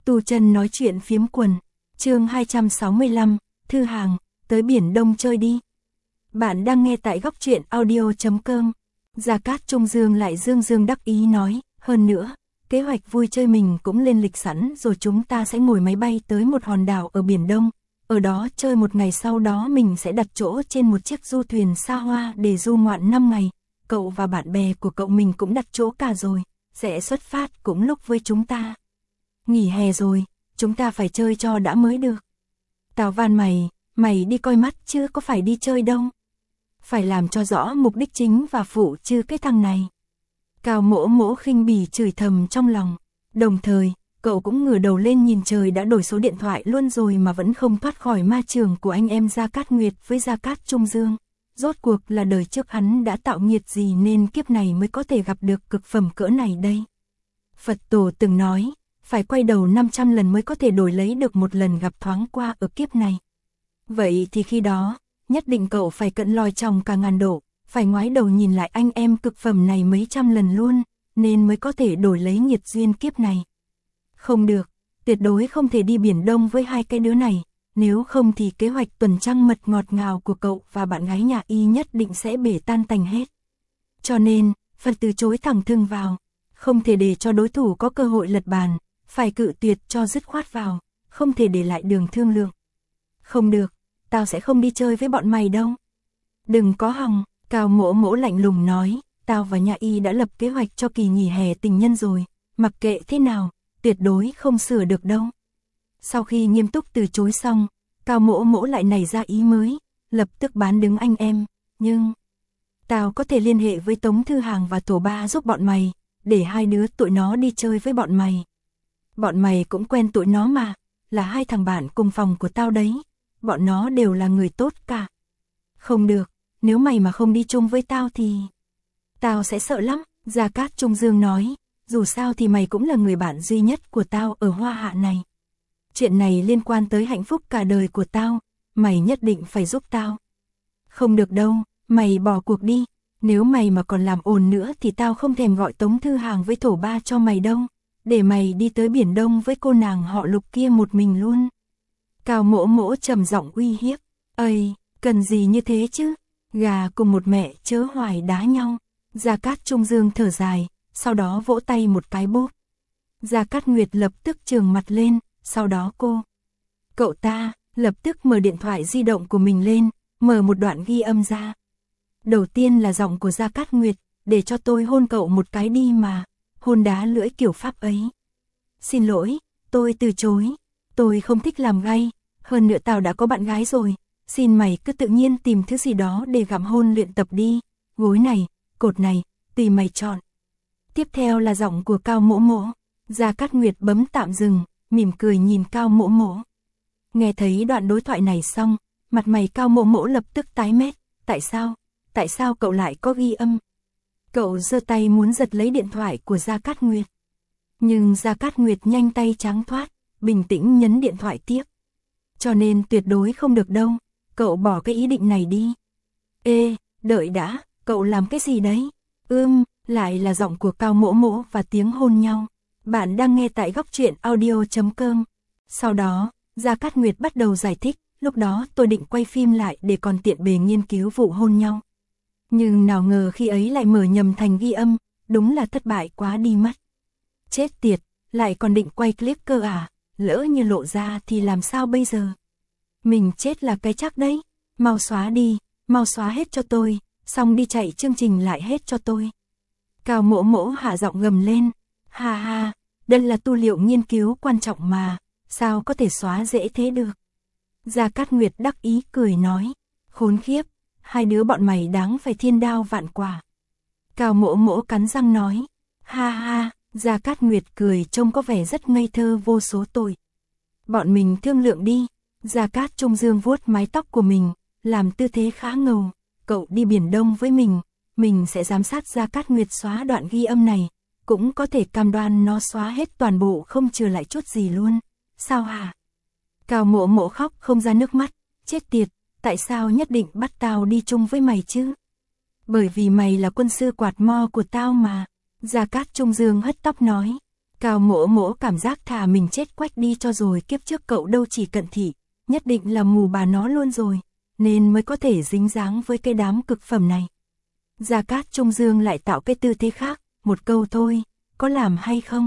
Tu Chân nói chuyện phiếm quần, chương 265, thư hàng, tới Biển Đông chơi đi. Bạn đang nghe tại góc truyện audio.com. Gia Cát Trung Dương lại dương đắc ý nói, hơn nữa, kế hoạch vui chơi mình cũng lên lịch sẵn rồi, chúng ta sẽ ngồi máy bay tới một hòn đảo ở Biển Đông, ở đó chơi một ngày, sau đó mình sẽ đặt chỗ trên một chiếc du thuyền xa hoa để du ngoạn 5 ngày. Cậu và bạn bè của cậu mình cũng đặt chỗ cả rồi, sẽ xuất phát cũng lúc với chúng ta. Nghỉ hè rồi, chúng ta phải chơi cho đã mới được. Tao van mày đi coi mắt chứ có phải đi chơi đâu. Phải làm cho rõ mục đích chính và phụ chứ cái thằng này. Cao Mỗ Mỗ khinh bỉ chửi thầm trong lòng. Đồng thời, cậu cũng ngửa đầu lên nhìn trời, đã đổi số điện thoại luôn rồi mà vẫn không thoát khỏi ma trường của anh em Gia Cát Nguyệt với Gia Cát Trung Dương. Rốt cuộc là đời trước hắn đã tạo nghiệt gì nên kiếp này mới có thể gặp được cực phẩm cỡ này đây. Phật tổ từng nói, phải quay đầu 500 lần mới có thể đổi lấy được một lần gặp thoáng qua ở kiếp này. Vậy thì khi đó, nhất định cậu phải cận lòi tròng cả ngàn độ, phải ngoái đầu nhìn lại anh em cực phẩm này mấy trăm lần luôn, nên mới có thể đổi lấy nghiệt duyên kiếp này. Không được, tuyệt đối không thể đi Biển Đông với hai cái đứa này, nếu không thì kế hoạch tuần trăng mật ngọt ngào của cậu và bạn gái nhà y nhất định sẽ bể tan tành hết. Cho nên, phải từ chối thẳng thừng vào, không thể để cho đối thủ có cơ hội lật bàn, phải cự tuyệt cho dứt khoát vào, không thể để lại đường thương lượng. Không được, tao sẽ không đi chơi với bọn mày đâu. Đừng có hòng, Cao Mỗ Mỗ lạnh lùng nói, tao và nhà y đã lập kế hoạch cho kỳ nghỉ hè tình nhân rồi, mặc kệ thế nào, tuyệt đối không sửa được đâu. Sau khi nghiêm túc từ chối xong, Cao Mỗ Mỗ lại nảy ra ý mới, lập tức bán đứng anh em, nhưng tao có thể liên hệ với Tống Thư Hàng và Thổ Ba giúp bọn mày, để hai đứa tụi nó đi chơi với bọn mày. Bọn mày cũng quen tụi nó mà, là hai thằng bạn cùng phòng của tao đấy, bọn nó đều là người tốt cả. Không được, nếu mày mà không đi chung với tao thì tao sẽ sợ lắm, Gia Cát Trung Dương nói, dù sao thì mày cũng là người bạn duy nhất của tao ở Hoa Hạ này. Chuyện này liên quan tới hạnh phúc cả đời của tao, mày nhất định phải giúp tao. Không được đâu, mày bỏ cuộc đi, nếu mày mà còn làm ồn nữa thì tao không thèm gọi Tống Thư Hàng với Thổ Ba cho mày đâu, để mày đi tới Biển Đông với cô nàng họ Lục kia một mình luôn. Cao Mỗ Mỗ trầm giọng uy hiếp, ây, cần gì như thế chứ, gà cùng một mẹ chớ hoài đá nhau. Gia Cát Trung Dương thở dài, sau đó vỗ tay một cái bốp. Gia Cát Nguyệt lập tức trừng mặt lên, sau đó cậu ta lập tức mở điện thoại di động của mình lên, mở một đoạn ghi âm ra. Đầu tiên là giọng của Gia Cát Nguyệt, để cho tôi hôn cậu một cái đi mà, hôn đá lưỡi kiểu Pháp ấy. Xin lỗi, tôi từ chối, tôi không thích làm gay, hơn nữa tao đã có bạn gái rồi, xin mày cứ tự nhiên tìm thứ gì đó để gặm hôn luyện tập đi, gối này, cột này, tùy mày chọn. Tiếp theo là giọng của Cao Mỗ Mỗ, Gia Cát Nguyệt bấm tạm dừng, mỉm cười nhìn Cao Mỗ Mỗ. Nghe thấy đoạn đối thoại này xong, mặt mày Cao Mỗ Mỗ lập tức tái mét, tại sao cậu lại có ghi âm? Cậu giơ tay muốn giật lấy điện thoại của Gia Cát Nguyệt. Nhưng Gia Cát Nguyệt nhanh tay trắng thoát, bình tĩnh nhấn điện thoại tiếp. Cho nên tuyệt đối không được đâu, cậu bỏ cái ý định này đi. Ê, đợi đã, cậu làm cái gì đấy? Lại là giọng của Cao Mỗ Mỗ và tiếng hôn nhau. Bạn đang nghe tại góc truyện audio.com. Sau đó, Gia Cát Nguyệt bắt đầu giải thích, lúc đó tôi định quay phim lại để còn tiện bề nghiên cứu vụ hôn nhau. Nhưng nào ngờ khi ấy lại mở nhầm thành ghi âm, đúng là thất bại quá đi mất. Chết tiệt, lại còn định quay clip cơ à, lỡ như lộ ra thì làm sao bây giờ? Mình chết là cái chắc đấy, mau xóa đi, mau xóa hết cho tôi, xong đi chạy chương trình lại hết cho tôi. Cao Mỗ Mỗ hạ giọng gầm lên, ha ha, đây là tư liệu nghiên cứu quan trọng mà, sao có thể xóa dễ thế được? Gia Cát Nguyệt đắc ý cười nói, khốn khiếp, hai đứa bọn mày đáng phải thiên đao vạn quả. Cao Mỗ Mỗ cắn răng nói, ha ha, Gia Cát Nguyệt cười trông có vẻ rất ngây thơ vô số tội. Bọn mình thương lượng đi. Gia Cát Trung Dương vuốt mái tóc của mình, làm tư thế khá ngầu, cậu đi Biển Đông với mình sẽ giám sát Gia Cát Nguyệt xóa đoạn ghi âm này, cũng có thể cam đoan nó xóa hết toàn bộ không trừ lại chút gì luôn. Sao hả? Cao Mỗ Mỗ khóc không ra nước mắt, chết tiệt, tại sao nhất định bắt tao đi chung với mày chứ? Bởi vì mày là quân sư quạt mo của tao mà. Gia Cát Trung Dương hất tóc nói. Cao Mỗ Mỗ cảm giác thà mình chết quách đi cho rồi, kiếp trước cậu đâu chỉ cận thị, nhất định là mù bà nó luôn rồi, nên mới có thể dính dáng với cái đám cực phẩm này. Gia Cát Trung Dương lại tạo cái tư thế khác, một câu thôi, có làm hay không?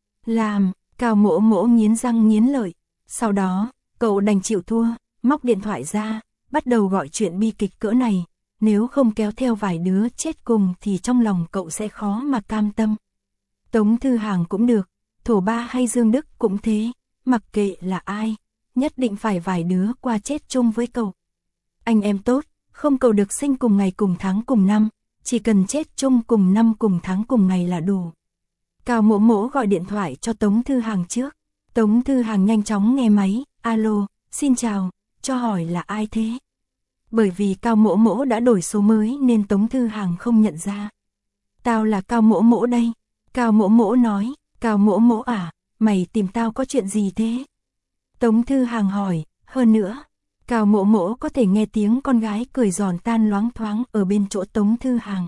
Làm, Cao Mỗ Mỗ nghiến răng nghiến lợi, sau đó, cậu đành chịu thua, móc điện thoại ra, bắt đầu gọi chuyện bi kịch cỡ này, nếu không kéo theo vài đứa chết cùng thì trong lòng cậu sẽ khó mà cam tâm. Tống Thư Hàng cũng được, Thổ Ba hay Dương Đức cũng thế, mặc kệ là ai, nhất định phải vài đứa qua chết chung với cậu. Anh em tốt, không cầu được sinh cùng ngày cùng tháng cùng năm, chỉ cần chết chung cùng năm cùng tháng cùng ngày là đủ. Cao Mỗ Mỗ gọi điện thoại cho Tống Thư Hàng trước. Tống Thư Hàng nhanh chóng nghe máy, alo, xin chào, cho hỏi là ai thế? Bởi vì Cao Mỗ Mỗ đã đổi số mới nên Tống Thư Hàng không nhận ra. Tao là Cao Mỗ Mỗ đây. Cao Mỗ Mỗ nói, Cao Mỗ Mỗ à, mày tìm tao có chuyện gì thế? Tống Thư Hàng hỏi, hơn nữa, Cao Mỗ Mỗ có thể nghe tiếng con gái cười giòn tan loáng thoáng ở bên chỗ Tống Thư Hàng.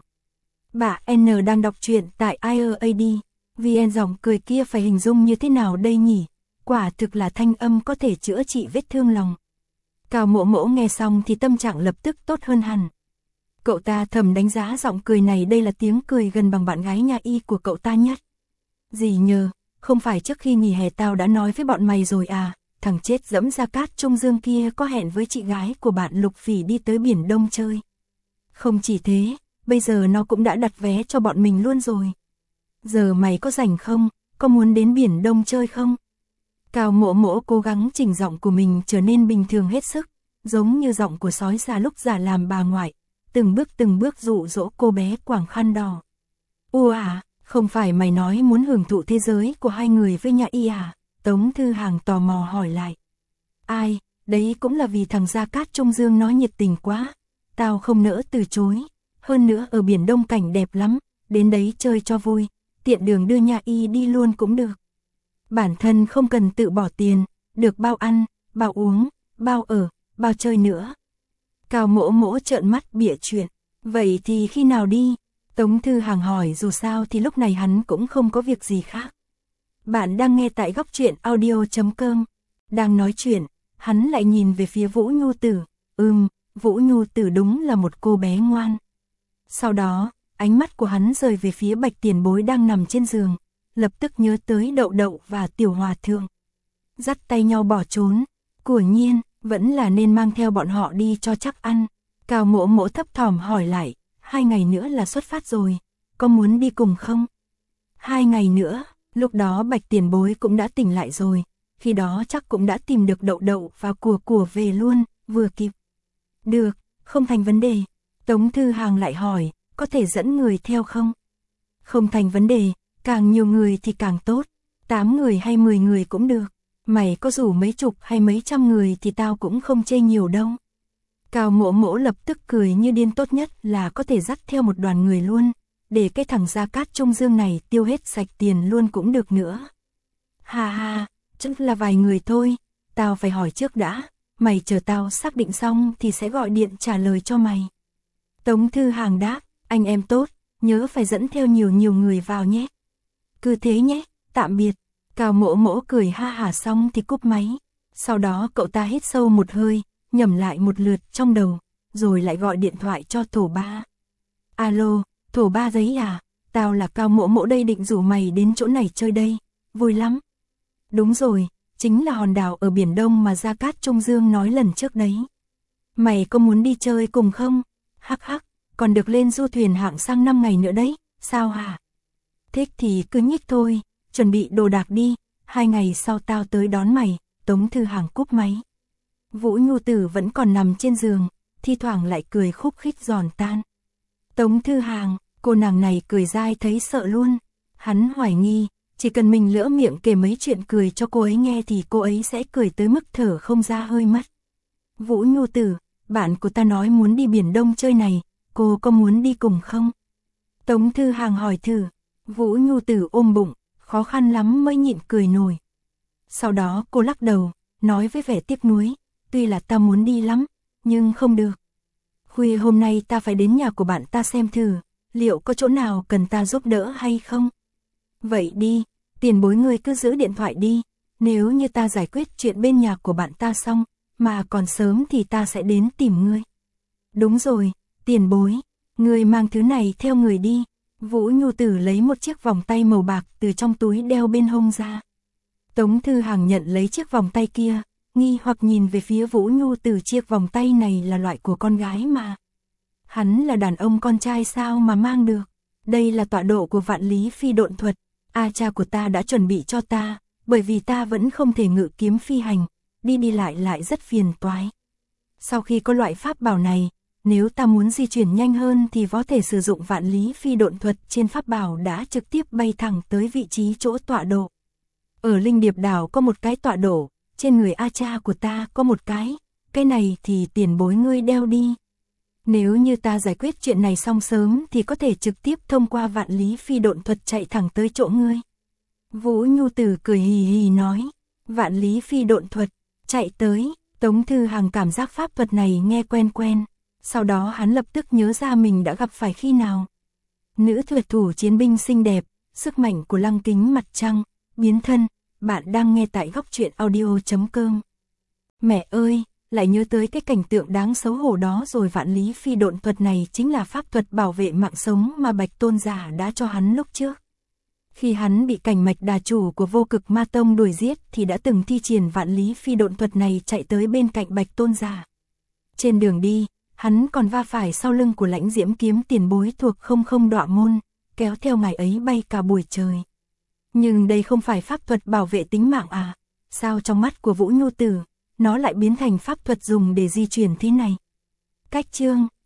Bà N đang đọc truyện tại IRAD, VN giọng cười kia phải hình dung như thế nào đây nhỉ? Quả thực là thanh âm có thể chữa trị vết thương lòng. Cao Mỗ Mỗ nghe xong thì tâm trạng lập tức tốt hơn hẳn. Cậu ta thầm đánh giá giọng cười này, đây là tiếng cười gần bằng bạn gái nhà y của cậu ta nhất. Gì nhờ, không phải trước khi nghỉ hè tao đã nói với bọn mày rồi à, thằng chết dẫm Gia Cát Trung Dương kia có hẹn với chị gái của bạn Lục Phỉ đi tới Biển Đông chơi. Không chỉ thế, bây giờ nó cũng đã đặt vé cho bọn mình luôn rồi. Giờ mày có rảnh không, có muốn đến Biển Đông chơi không? Cao Mỗ Mỗ cố gắng chỉnh giọng của mình trở nên bình thường hết sức, giống như giọng của sói già lúc già làm bà ngoại, từng bước dụ dỗ cô bé quàng khăn đỏ. Ủa à, không phải mày nói muốn hưởng thụ thế giới của hai người với nhà y à? Tống Thư Hàng tò mò hỏi lại. Ai, đấy cũng là vì thằng Gia Cát Trung Dương nói nhiệt tình quá, tao không nỡ từ chối, hơn nữa ở Biển Đông cảnh đẹp lắm, đến đấy chơi cho vui, tiện đường đưa nhà y đi luôn cũng được. Bản thân không cần tự bỏ tiền, được bao ăn, bao uống, bao ở, bao chơi nữa. Cao Mỗ Mỗ trợn mắt bịa chuyện, vậy thì khi nào đi? Tống Thư Hàng hỏi, dù sao thì lúc này hắn cũng không có việc gì khác. Bạn đang nghe tại góc truyện audio.com. Đang nói chuyện, hắn lại nhìn về phía Vũ Nhu Tử. Vũ Nhu Tử đúng là một cô bé ngoan. Sau đó, ánh mắt của hắn rời về phía Bạch Tiền Bối đang nằm trên giường, lập tức nhớ tới Đậu Đậu và Tiểu Hòa Thượng. Dắt tay nhau bỏ trốn, của nhiên, vẫn là nên mang theo bọn họ đi cho chắc ăn. Cao Mỗ Mỗ thấp thỏm hỏi lại, 2 ngày nữa là xuất phát rồi, có muốn đi cùng không? 2 ngày nữa, lúc đó Bạch Tiền Bối cũng đã tỉnh lại rồi, khi đó chắc cũng đã tìm được Đậu Đậu và của về luôn, vừa kịp. Được, không thành vấn đề. Tống Thư Hàng lại hỏi, có thể dẫn người theo không? Không thành vấn đề, càng nhiều người thì càng tốt, 8 người hay 10 người cũng được. Mày có rủ mấy chục hay mấy trăm người thì tao cũng không chê nhiều đâu. Cao Mỗ Mỗ lập tức cười như điên, tốt nhất là có thể dắt theo một đoàn người luôn, để cái thằng Gia Cát Trung Dương này tiêu hết sạch tiền luôn cũng được nữa. Ha ha, chắc là vài người thôi, tao phải hỏi trước đã, mày chờ tao xác định xong thì sẽ gọi điện trả lời cho mày. Tống Thư Hàng đáp, anh em tốt, nhớ phải dẫn theo nhiều người vào nhé. Cứ thế nhé, tạm biệt. Cao Mỗ Mỗ cười ha hả xong thì cúp máy. Sau đó cậu ta hít sâu một hơi, nhẩm lại một lượt trong đầu, rồi lại gọi điện thoại cho Thổ Ba. Alo, Thổ Ba đấy à, tao là Cao Mỗ Mỗ đây, định rủ mày đến chỗ này chơi đây, vui lắm. Đúng rồi, chính là hòn đảo ở Biển Đông mà Gia Cát Trung Dương nói lần trước đấy. Mày có muốn đi chơi cùng không? Hắc hắc, còn được lên du thuyền hạng sang 5 ngày nữa đấy, sao hả? Thích thì cứ nhích thôi, chuẩn bị đồ đạc đi, 2 ngày sau tao tới đón mày. Tống Thư Hàng cúp máy. Vũ Nhu Tử vẫn còn nằm trên giường, thi thoảng lại cười khúc khích giòn tan. Tống Thư Hàng, cô nàng này cười dai thấy sợ luôn. Hắn hoài nghi, chỉ cần mình lỡ miệng kể mấy chuyện cười cho cô ấy nghe thì cô ấy sẽ cười tới mức thở không ra hơi mất. Vũ Nhu Tử, bạn của ta nói muốn đi Biển Đông chơi này, cô có muốn đi cùng không? Tống Thư Hàng hỏi thử. Vũ Nhu Tử ôm bụng, khó khăn lắm mới nhịn cười nổi. Sau đó cô lắc đầu, nói với vẻ tiếc nuối, tuy là ta muốn đi lắm, nhưng không được. Khuya hôm nay ta phải đến nhà của bạn ta xem thử, liệu có chỗ nào cần ta giúp đỡ hay không? Vậy đi, Tiền bối ngươi cứ giữ điện thoại đi, nếu như ta giải quyết chuyện bên nhà của bạn ta xong, mà còn sớm thì ta sẽ đến tìm ngươi. Đúng rồi, tiền bối, ngươi mang thứ này theo người đi. Vũ Nhu Tử lấy một chiếc vòng tay màu bạc từ trong túi đeo bên hông ra. Tống Thư Hằng nhận lấy chiếc vòng tay kia, nghi hoặc nhìn về phía Vũ Nhu Tử, chiếc vòng tay này là loại của con gái mà. Hắn là đàn ông con trai sao mà mang được? Đây là tọa độ của Vạn Lý Phi Độn Thuật, cha của ta đã chuẩn bị cho ta, bởi vì ta vẫn không thể ngự kiếm phi hành, đi đi lại rất phiền toái. Sau khi có loại pháp bảo này, nếu ta muốn di chuyển nhanh hơn thì có thể sử dụng Vạn Lý Phi Độn Thuật, trên pháp bảo đã trực tiếp bay thẳng tới vị trí chỗ tọa độ. Ở Linh Điệp Đảo có một cái tọa độ, trên người cha của ta có một cái này thì tiền bối ngươi đeo đi. Nếu như ta giải quyết chuyện này xong sớm thì có thể trực tiếp thông qua Vạn Lý Phi Độn Thuật chạy thẳng tới chỗ ngươi. Vũ Nhu Tử cười hì hì nói, Vạn Lý Phi Độn Thuật, chạy tới. Tống Thư Hằng cảm giác pháp thuật này nghe quen quen, sau đó hắn lập tức nhớ ra mình đã gặp phải khi nào. Nữ thuật thủ chiến binh xinh đẹp, sức mạnh của Lăng Kính Mặt Trăng, biến thân, bạn đang nghe tại Góc Truyện Audio.com. Mẹ ơi, lại nhớ tới cái cảnh tượng đáng xấu hổ đó rồi. Vạn Lý Phi Độn Thuật này chính là pháp thuật bảo vệ mạng sống mà Bạch Tôn giả đã cho hắn lúc trước. Khi hắn bị Cảnh Mạch Đà chủ của Vô Cực Ma Tông đuổi giết thì đã từng thi triển Vạn Lý Phi Độn Thuật này chạy tới bên cạnh Bạch Tôn giả. Trên đường đi, hắn còn va phải sau lưng của Lãnh Diễm Kiếm tiền bối thuộc Không Không Đọa Môn, kéo theo ngài ấy bay cả buổi trời. Nhưng đây không phải pháp thuật bảo vệ tính mạng à? Sao trong mắt của Vũ Nhu Tử, nó lại biến thành pháp thuật dùng để di chuyển thế này? Cách chương